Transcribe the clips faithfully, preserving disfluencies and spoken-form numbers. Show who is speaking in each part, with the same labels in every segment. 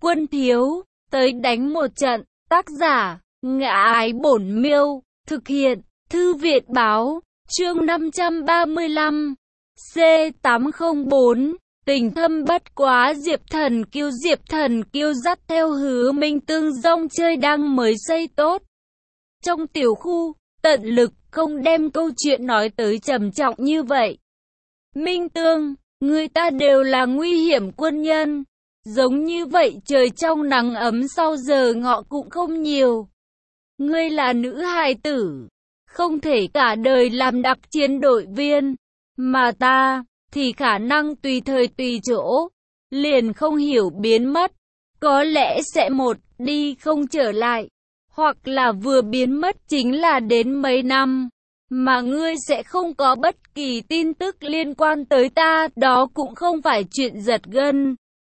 Speaker 1: Quân thiếu, tới đánh một trận. Tác giả, Ngã Ái Bổn Miêu. Thực hiện, Thư viện báo. Chương năm trăm ba mươi lăm. C tám không bốn. Tình thâm bất quá. Diệp Thần Kiêu. Diệp Thần Kiêu dắt theo Hứa Minh Tương rong chơi đang mới xây tốt. Trong tiểu khu, tận lực không đem câu chuyện nói tới trầm trọng như vậy. Minh Tương, người ta đều là nguy hiểm quân nhân. Giống như vậy trời trong nắng ấm sau giờ ngọ cũng không nhiều. Ngươi là nữ hài tử, không thể cả đời làm đặc chiến đội viên. Mà ta, thì khả năng tùy thời tùy chỗ, liền không hiểu biến mất. Có lẽ sẽ một, đi không trở lại. Hoặc là vừa biến mất chính là đến mấy năm. Mà ngươi sẽ không có bất kỳ tin tức liên quan tới ta, đó cũng không phải chuyện giật gân.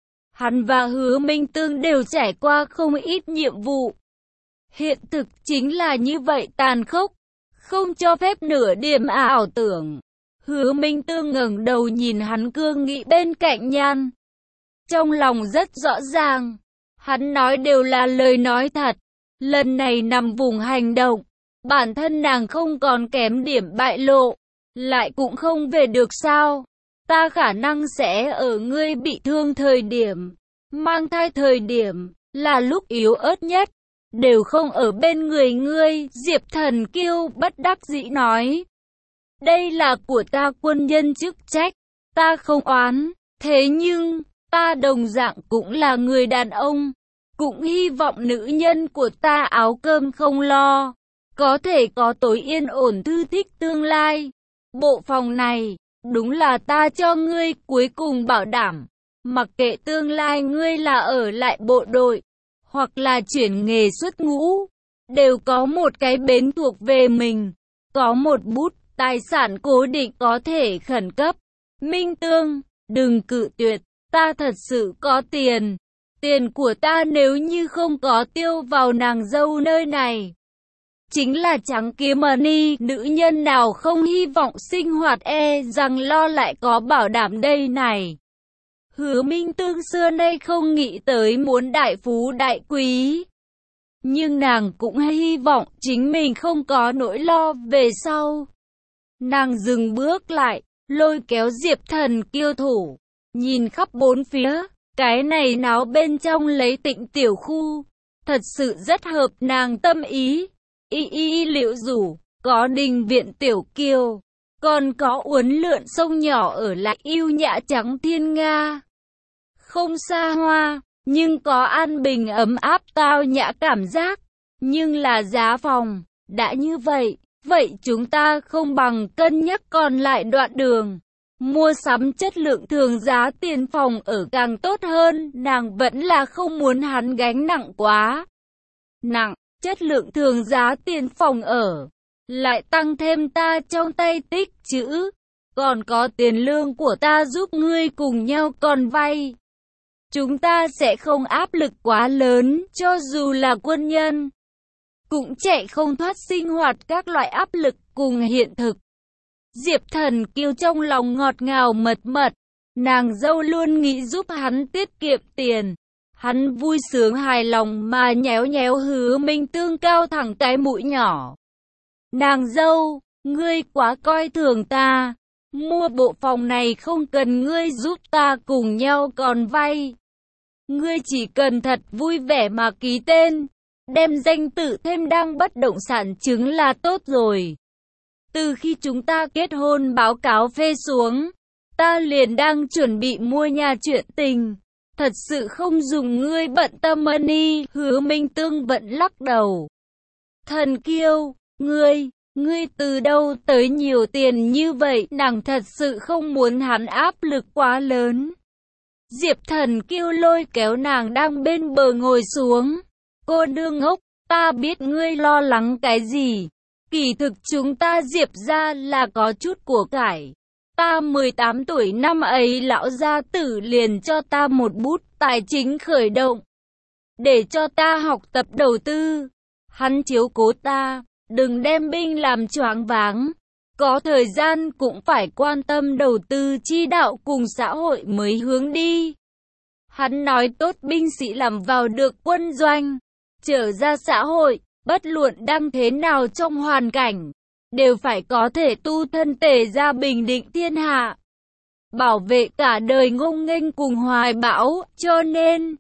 Speaker 1: Hắn và Hứa Minh Tương đều trải qua không ít nhiệm vụ. Hiện thực chính là như vậy tàn khốc, không cho phép nửa điểm ảo tưởng. Hứa Minh Tương ngẩng đầu nhìn hắn cương nghị bên cạnh nhan. Trong lòng rất rõ ràng, hắn nói đều là lời nói thật. Lần này nằm vùng hành động, bản thân nàng không còn kém điểm bại lộ, lại cũng không về được sao. Ta khả năng sẽ ở ngươi bị thương thời điểm, mang thai thời điểm, là lúc yếu ớt nhất, đều không ở bên người ngươi. Diệp Thần Kiêu bất đắc dĩ nói. Đây là của ta quân nhân chức trách, ta không oán, thế nhưng, ta đồng dạng cũng là người đàn ông, cũng hy vọng nữ nhân của ta áo cơm không lo, có thể có tối yên ổn thư thích tương lai. Bộ phòng này, đúng là ta cho ngươi cuối cùng bảo đảm, mặc kệ tương lai ngươi là ở lại bộ đội, hoặc là chuyển nghề xuất ngũ, đều có một cái bến thuộc về mình, có một bút tài sản cố định có thể khẩn cấp. Minh Tương, đừng cự tuyệt, ta thật sự có tiền. Tiền của ta nếu như không có tiêu vào nàng dâu nơi này, chính là trắng kiếm money. Nữ nhân nào không hy vọng sinh hoạt e rằng lo lại có bảo đảm đây này. Hứa Minh Tương xưa nay không nghĩ tới muốn đại phú đại quý, nhưng nàng cũng hy vọng chính mình không có nỗi lo về sau. Nàng dừng bước lại, lôi kéo Diệp Thần Kiêu thủ, nhìn khắp bốn phía. Cái này náo bên trong lấy Tịnh tiểu khu, thật sự rất hợp nàng tâm ý. Y y liệu rủ, có đình viện tiểu kiều, còn có uốn lượn sông nhỏ ở lại yêu nhã trắng thiên nga. Không xa hoa, nhưng có an bình ấm áp tao nhã cảm giác. Nhưng là giá phòng, đã như vậy, vậy chúng ta không bằng cân nhắc còn lại đoạn đường. Mua sắm chất lượng thường giá tiền phòng ở càng tốt hơn, nàng vẫn là không muốn hắn gánh nặng quá nặng. Chất lượng thường giá tiền phòng ở, lại tăng thêm ta trong tay tích chữ, còn có tiền lương của ta giúp ngươi cùng nhau còn vay. Chúng ta sẽ không áp lực quá lớn, cho dù là quân nhân, cũng chạy không thoát sinh hoạt các loại áp lực cùng hiện thực. Diệp Thần Kiêu trong lòng ngọt ngào mật mật, nàng dâu luôn nghĩ giúp hắn tiết kiệm tiền. Hắn vui sướng hài lòng mà nhéo nhéo Hứa Minh Tương cao thẳng cái mũi nhỏ. Nàng dâu, ngươi quá coi thường ta, mua bộ phòng này không cần ngươi giúp ta cùng nhau còn vay. Ngươi chỉ cần thật vui vẻ mà ký tên, đem danh tự thêm đăng bất động sản chứng là tốt rồi. Từ khi chúng ta kết hôn báo cáo phê xuống, ta liền đang chuẩn bị mua nhà chuyện tình. Thật sự không dùng ngươi bận tâm money. Hứa Minh Tương vẫn lắc đầu. Thần Kiêu, ngươi, ngươi từ đâu tới nhiều tiền như vậy? Nàng thật sự không muốn hắn áp lực quá lớn. Diệp Thần Kiêu lôi kéo nàng đang bên bờ ngồi xuống. Cô nương ngốc, ta biết ngươi lo lắng cái gì. Kỳ thực chúng ta Diệp gia là có chút của cải. Ta mười tám tuổi năm ấy lão gia tử liền cho ta một bút tài chính khởi động, để cho ta học tập đầu tư. Hắn chiếu cố ta, đừng đem binh làm choáng váng. Có thời gian cũng phải quan tâm đầu tư chi đạo cùng xã hội mới hướng đi. Hắn nói tốt binh sĩ làm vào được quân doanh, trở ra xã hội, bất luận đang thế nào trong hoàn cảnh, đều phải có thể tu thân tề ra bình định thiên hạ, bảo vệ cả đời ngông nghênh cùng hoài bão, cho nên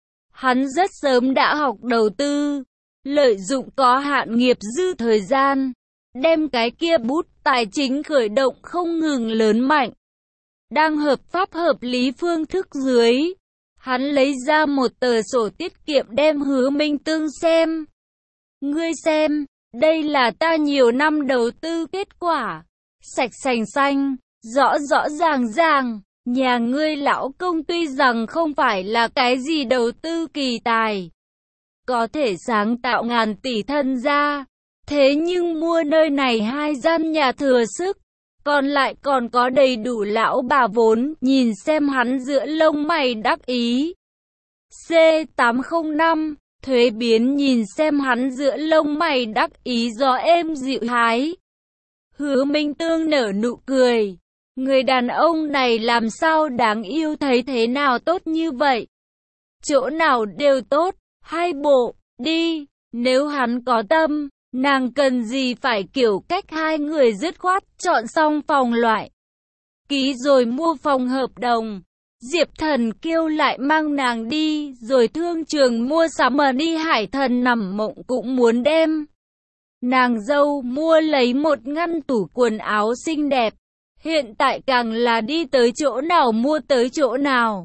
Speaker 1: hắn rất sớm đã học đầu tư, lợi dụng có hạn nghiệp dư thời gian, đem cái kia bút tài chính khởi động không ngừng lớn mạnh. Đang hợp pháp hợp lý phương thức dưới, hắn lấy ra một tờ sổ tiết kiệm đem Hứa Minh Tương xem. Ngươi xem, đây là ta nhiều năm đầu tư kết quả, sạch sành xanh, rõ rõ ràng ràng. Nhà ngươi lão công tuy rằng không phải là cái gì đầu tư kỳ tài, có thể sáng tạo ngàn tỷ thân gia, thế nhưng mua nơi này hai gian nhà thừa sức, còn lại còn có đầy đủ lão bà vốn, nhìn xem hắn giữa lông mày đắc ý. C tám không năm, thuế biến nhìn xem hắn giữa lông mày đắc ý gió êm dịu hái. Hứa Minh Tương nở nụ cười. Người đàn ông này làm sao đáng yêu thấy thế nào tốt như vậy? Chỗ nào đều tốt, hai bộ, đi, nếu hắn có tâm, nàng cần gì phải kiểu cách hai người dứt khoát chọn xong phòng loại. Ký rồi mua phòng hợp đồng, Diệp Thần Kiêu lại mang nàng đi, rồi thương trường mua sắm mà đi Hải Thần nằm mộng cũng muốn đem. Nàng dâu mua lấy một ngăn tủ quần áo xinh đẹp. Hiện tại càng là đi tới chỗ nào mua tới chỗ nào.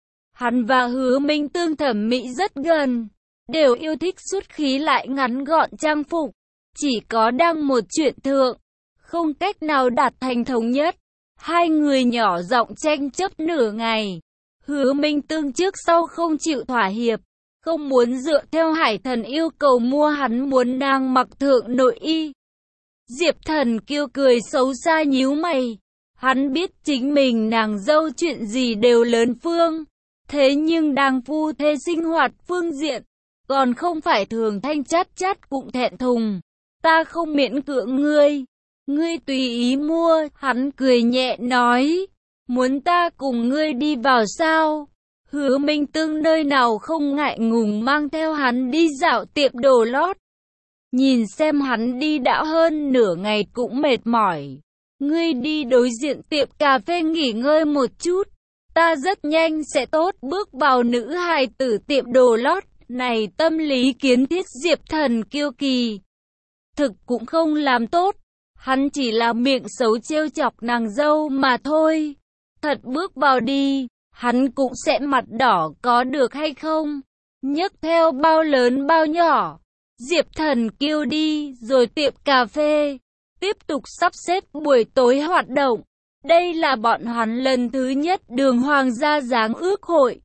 Speaker 1: Hắn và Hứa Minh Tương thẩm mỹ rất gần, đều yêu thích xuất khí lại ngắn gọn trang phục. Chỉ có đang một chuyện thượng, không cách nào đạt thành thống nhất. Hai người nhỏ giọng tranh chấp nửa ngày. Hứa Minh Tương trước sau không chịu thỏa hiệp, không muốn dựa theo Hải Thần yêu cầu mua, hắn muốn nàng mặc thượng nội y. Diệp Thần Kiêu cười xấu xa nhíu mày. Hắn biết chính mình nàng dâu chuyện gì đều lớn phương, thế nhưng đang phu thê sinh hoạt phương diện, còn không phải thường thanh chát chát cũng thẹn thùng. Ta không miễn cưỡng ngươi, ngươi tùy ý mua. Hắn cười nhẹ nói, muốn ta cùng ngươi đi vào sao? Hứa Minh Tương nơi nào không ngại ngùng mang theo hắn đi dạo tiệm đồ lót. Nhìn xem hắn đi đã hơn nửa ngày cũng mệt mỏi. Ngươi đi đối diện tiệm cà phê nghỉ ngơi một chút, ta rất nhanh sẽ tốt bước vào nữ hài tử tiệm đồ lót. Này tâm lý kiến thiết Diệp Thần Kiêu kỳ thực cũng không làm tốt, hắn chỉ là miệng xấu trêu chọc nàng dâu mà thôi. Thật bước vào đi, hắn cũng sẽ mặt đỏ có được hay không? Nhấc theo bao lớn bao nhỏ, Diệp Thần Kiêu đi rồi tiệm cà phê tiếp tục sắp xếp buổi tối hoạt động. Đây là bọn hắn lần thứ nhất đường hoàng gia giáng ước hội.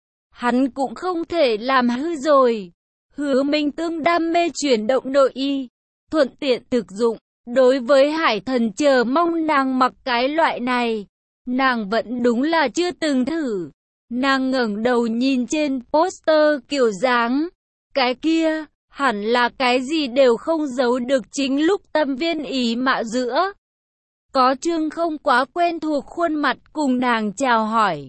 Speaker 1: Hắn cũng không thể làm hư rồi. Hứa Minh Tương đam mê chuyển động nội y, thuận tiện thực dụng. Đối với Hải Thần chờ mong nàng mặc cái loại này, nàng vẫn đúng là chưa từng thử. Nàng ngẩng đầu nhìn trên poster kiểu dáng, cái kia hẳn là cái gì đều không giấu được. Chính lúc tâm viên ý mạ giữa, có Trương không quá quen thuộc khuôn mặt cùng nàng chào hỏi.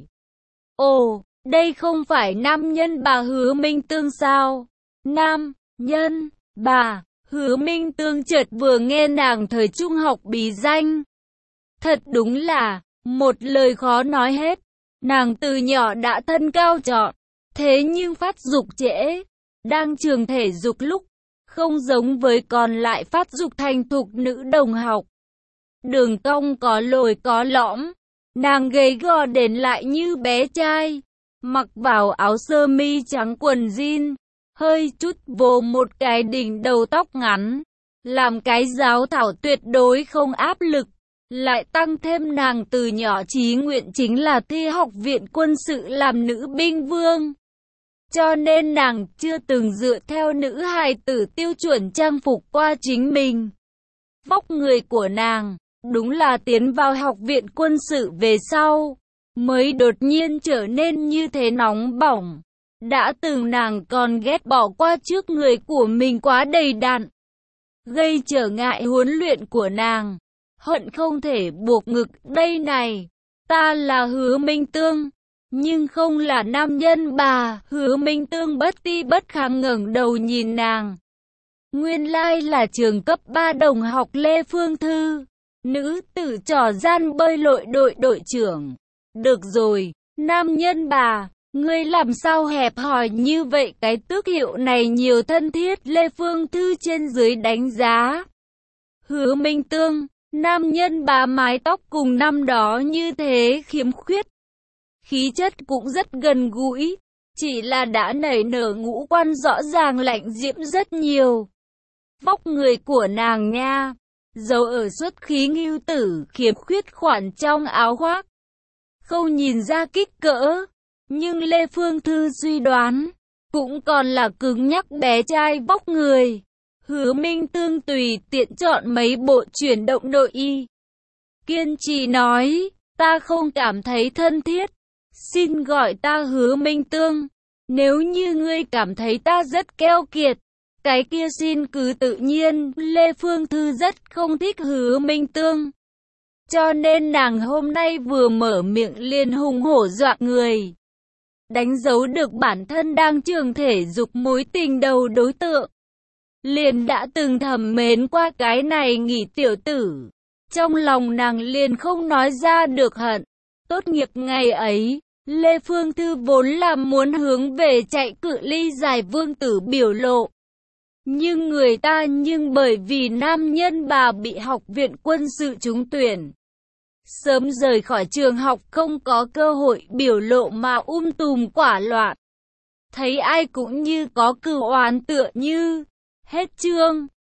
Speaker 1: Ồ, đây không phải nam nhân bà Hứa Minh Tương sao? Nam nhân bà Hứa Minh Tương chợt vừa nghe nàng thời trung học bí danh. Thật đúng là một lời khó nói hết. Nàng từ nhỏ đã thân cao trọn, thế nhưng phát dục trễ. Đang trường thể dục lúc, không giống với còn lại phát dục thành thục nữ đồng học. Đường cong có lồi có lõm, nàng gầy gò đến lại như bé trai. Mặc vào áo sơ mi trắng quần jean, hơi chút vồ một cái đỉnh đầu tóc ngắn, làm cái giáo thảo tuyệt đối không áp lực. Lại tăng thêm nàng từ nhỏ chí nguyện chính là thi học viện quân sự làm nữ binh vương. Cho nên nàng chưa từng dựa theo nữ hài tử tiêu chuẩn trang phục qua chính mình. Vóc người của nàng, đúng là tiến vào học viện quân sự về sau, mới đột nhiên trở nên như thế nóng bỏng. Đã từng nàng còn ghét bỏ qua trước người của mình quá đầy đặn, gây trở ngại huấn luyện của nàng. Hận không thể buộc ngực, đây này, ta là Hứa Minh Tương, nhưng không là nam nhân bà. Hứa Minh Tương bất ti bất kháng ngẩng đầu nhìn nàng. Nguyên lai là trường cấp ba đồng học Lê Phương Thư, nữ tử trò gian bơi lội đội đội trưởng. Được rồi, nam nhân bà, ngươi làm sao hẹp hòi như vậy, cái tước hiệu này nhiều thân thiết. Lê Phương Thư trên dưới đánh giá. Hứa Minh Tương, nam nhân bà mái tóc cùng năm đó như thế khiếm khuyết. Khí chất cũng rất gần gũi, chỉ là đã nảy nở ngũ quan rõ ràng lạnh diễm rất nhiều. Vóc người của nàng nha, dấu ở xuất khí ngưu tử, khiếm khuyết khoản trong áo khoác. Không nhìn ra kích cỡ, nhưng Lê Phương Thư suy đoán, cũng còn là cứng nhắc bé trai vóc người. Hứa Minh Tương tùy tiện chọn mấy bộ chuyển động nội y. Kiên trì nói, ta không cảm thấy thân thiết. Xin gọi ta Hứa Minh Tương. Nếu như ngươi cảm thấy ta rất keo kiệt, cái kia xin cứ tự nhiên. Lê Phương Thư rất không thích Hứa Minh Tương, cho nên nàng hôm nay vừa mở miệng liền hùng hổ dọa người. Đánh dấu được bản thân đang trường thể dục mối tình đầu đối tượng, liền đã từng thầm mến qua cái này nghỉ tiểu tử. Trong lòng nàng liền không nói ra được hận. Tốt nghiệp ngày ấy, Lê Phương Thư vốn là muốn hướng về chạy cự ly dài vương tử biểu lộ. Nhưng người ta nhưng bởi vì nam nhân bà bị học viện quân sự trúng tuyển, sớm rời khỏi trường học không có cơ hội biểu lộ mà um tùm quả loạn. Thấy ai cũng như có cừu oán tựa như. Hết chương.